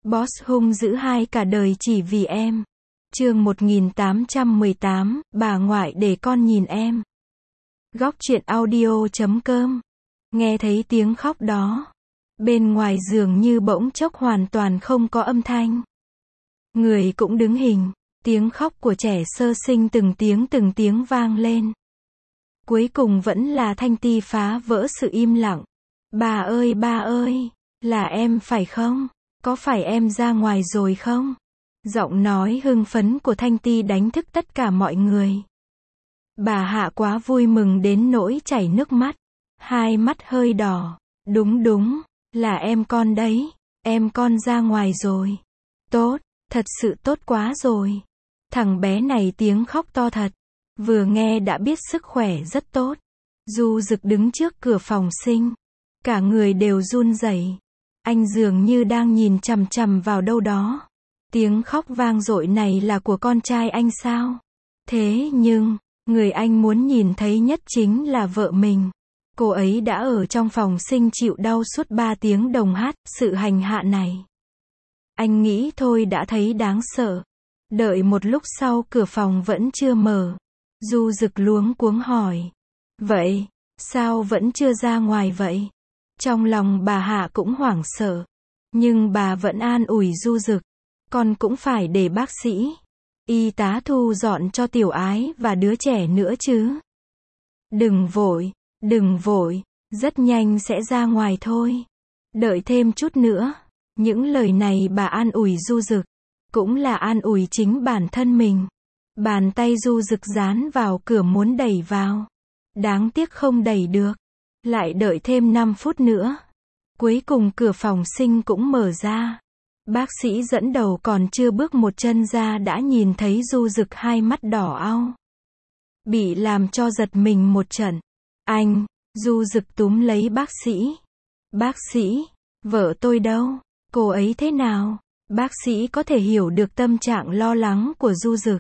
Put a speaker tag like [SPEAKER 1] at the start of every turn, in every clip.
[SPEAKER 1] Boss hung dữ hai cả đời chỉ vì em. Chương 1818, bà ngoại để con nhìn em. Góc truyện audio.com. Nghe thấy tiếng khóc đó. Bên ngoài giường như bỗng chốc hoàn toàn không có âm thanh. Người cũng đứng hình. Tiếng khóc của trẻ sơ sinh từng tiếng vang lên. Cuối cùng vẫn là Thanh Ti phá vỡ sự im lặng. Bà ơi, là em phải không? Có phải em ra ngoài rồi không? Giọng nói hưng phấn của Thanh Ti đánh thức tất cả mọi người. Bà Hạ quá vui mừng đến nỗi chảy nước mắt. Hai mắt hơi đỏ. Đúng, là em con đấy. Em con ra ngoài rồi. Tốt, thật sự tốt quá rồi. Thằng bé này tiếng khóc to thật. Vừa nghe đã biết sức khỏe rất tốt. Du Dực đứng trước cửa phòng sinh. Cả người đều run rẩy. Anh dường như đang nhìn chằm chằm vào đâu đó. Tiếng khóc vang dội này là của con trai anh sao? Thế nhưng, người anh muốn nhìn thấy nhất chính là vợ mình. Cô ấy đã ở trong phòng sinh chịu đau suốt 3 tiếng đồng hát, sự hành hạ này. Anh nghĩ thôi đã thấy đáng sợ. Đợi một lúc sau cửa phòng vẫn chưa mở. Du Dực luống cuống hỏi. Vậy, sao vẫn chưa ra ngoài vậy? Trong lòng bà Hạ cũng hoảng sợ. Nhưng bà vẫn an ủi Du Dực. Con cũng phải để bác sĩ, y tá thu dọn cho Tiểu Ái và đứa trẻ nữa chứ. Đừng vội, rất nhanh sẽ ra ngoài thôi. Đợi thêm chút nữa. Những lời này bà an ủi Du Dực. Cũng là an ủi chính bản thân mình. Bàn tay Du Dực dán vào cửa muốn đẩy vào. Đáng tiếc không đẩy được. Lại đợi thêm 5 phút nữa. Cuối cùng cửa phòng sinh cũng mở ra. Bác sĩ dẫn đầu còn chưa bước một chân ra đã nhìn thấy Du Dực hai mắt đỏ au. Bị làm cho giật mình một trận. Anh, Du Dực túm lấy bác sĩ. Bác sĩ, vợ tôi đâu? Cô ấy thế nào? Bác sĩ có thể hiểu được tâm trạng lo lắng của Du Dực.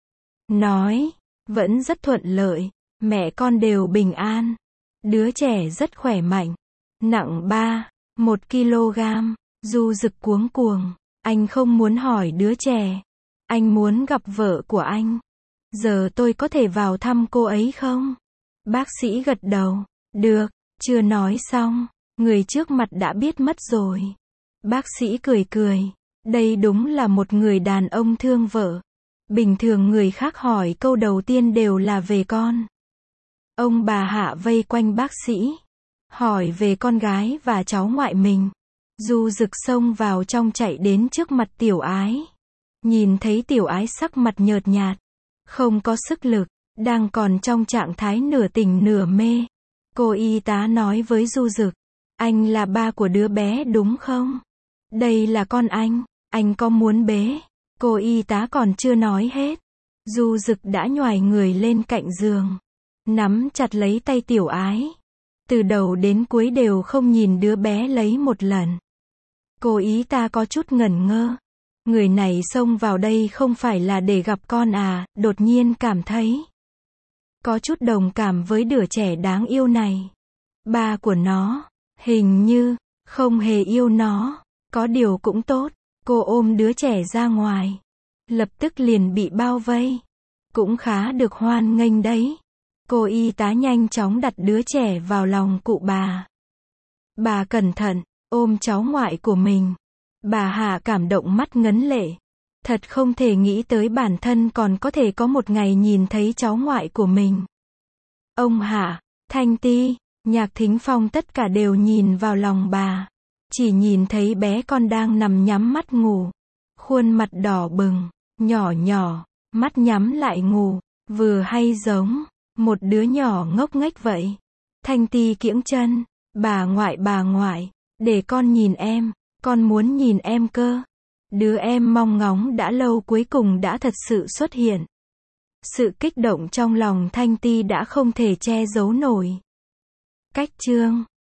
[SPEAKER 1] Nói, vẫn rất thuận lợi, mẹ con đều bình an. Đứa trẻ rất khỏe mạnh. Nặng 1 kg. Du Dực cuống cuồng. Anh không muốn hỏi đứa trẻ. Anh muốn gặp vợ của anh. Giờ tôi có thể vào thăm cô ấy không? Bác sĩ gật đầu. Được, chưa nói xong. Người trước mặt đã biết mất rồi. Bác sĩ cười. Đây đúng là một người đàn ông thương vợ. Bình thường người khác hỏi câu đầu tiên đều là về con. Ông bà Hạ vây quanh bác sĩ. Hỏi về con gái và cháu ngoại mình. Du Dực xông vào trong chạy đến trước mặt Tiểu Ái. Nhìn thấy Tiểu Ái sắc mặt nhợt nhạt. Không có sức lực. Đang còn trong trạng thái nửa tỉnh nửa mê. Cô y tá nói với Du Dực. Anh là ba của đứa bé đúng không? Đây là con anh có muốn bế? Cô y tá còn chưa nói hết. Du Dực đã nhoài người lên cạnh giường. Nắm chặt lấy tay Tiểu Ái. Từ đầu đến cuối đều không nhìn đứa bé lấy một lần. Cô y tá có chút ngẩn ngơ. Người này xông vào đây không phải là để gặp con à, đột nhiên cảm thấy. Có chút đồng cảm với đứa trẻ đáng yêu này. Ba của nó, hình như, không hề yêu nó. Có điều cũng tốt. Cô ôm đứa trẻ ra ngoài. Lập tức liền bị bao vây. Cũng khá được hoan nghênh đấy. Cô y tá nhanh chóng đặt đứa trẻ vào lòng cụ bà. Bà cẩn thận, ôm cháu ngoại của mình. Bà Hạ cảm động mắt ngấn lệ. Thật không thể nghĩ tới bản thân còn có thể có một ngày nhìn thấy cháu ngoại của mình. Ông Hạ, Thanh Ti, Nhạc Thính Phong tất cả đều nhìn vào lòng bà. Chỉ nhìn thấy bé con đang nằm nhắm mắt ngủ. Khuôn mặt đỏ bừng, nhỏ, mắt nhắm lại ngủ. Vừa hay giống một đứa nhỏ ngốc nghếch vậy. Thanh Ti kiễng chân. Bà ngoại, để con nhìn em. Con muốn nhìn em cơ. Đứa em mong ngóng đã lâu cuối cùng đã thật sự xuất hiện. Sự kích động trong lòng Thanh Ti đã không thể che giấu nổi. Cách chương